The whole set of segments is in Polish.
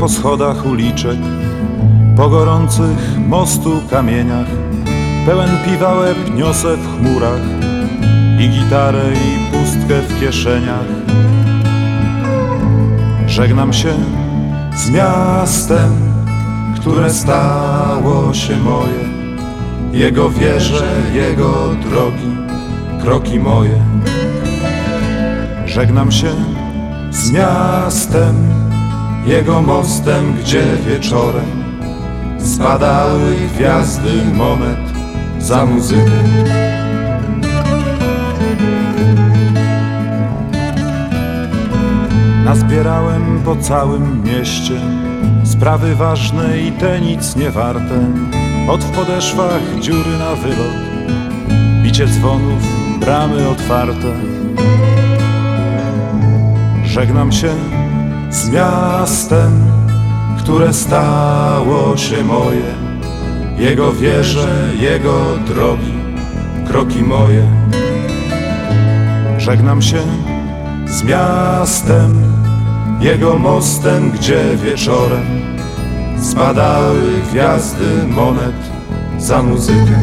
po schodach uliczek, po gorących mostu kamieniach, pełen piwa łeb niosę w chmurach i gitarę i pustkę w kieszeniach. Żegnam się z miastem, które stało się moje, jego wieże, jego drogi, kroki moje. Żegnam się z miastem, jego mostem, gdzie wieczorem spadały gwiazdy monet za muzykę. Nazbierałem po całym mieście sprawy ważne i te nic nie warte. Od w podeszwach dziury na wylot, bicie dzwonów, bramy otwarte. Żegnam się z miastem, które stało się moje, jego wieże, jego drogi, kroki moje. Żegnam się z miastem, jego mostem, gdzie wieczorem spadały gwiazdy monet za muzykę.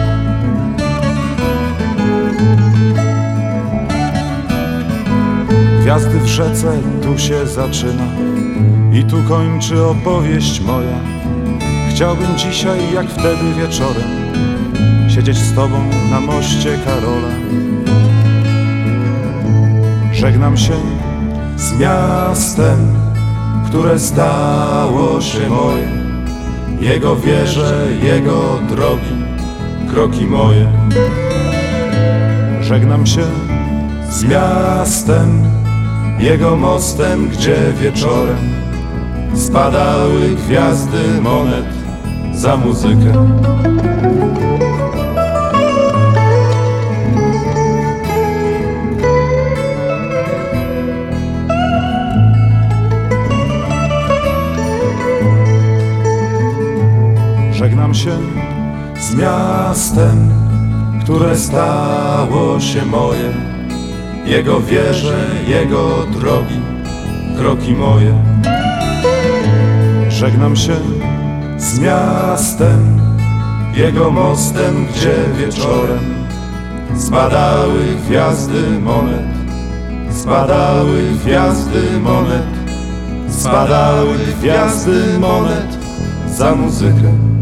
Gwiazdy w rzece, tu się zaczyna i tu kończy opowieść moja. Chciałbym dzisiaj, jak wtedy wieczorem, siedzieć z tobą na moście Karola. Żegnam się z miastem, które stało się moje, jego wieże, jego drogi, kroki moje. Żegnam się z miastem, jego mostem, gdzie wieczorem spadały gwiazdy monet za muzykę. Żegnam się z miastem, które stało się moje, jego wieże, jego drogi, kroki moje. Żegnam się z miastem, jego mostem, gdzie wieczorem spadały gwiazdy monet, spadały gwiazdy monet, spadały gwiazdy monet za muzykę.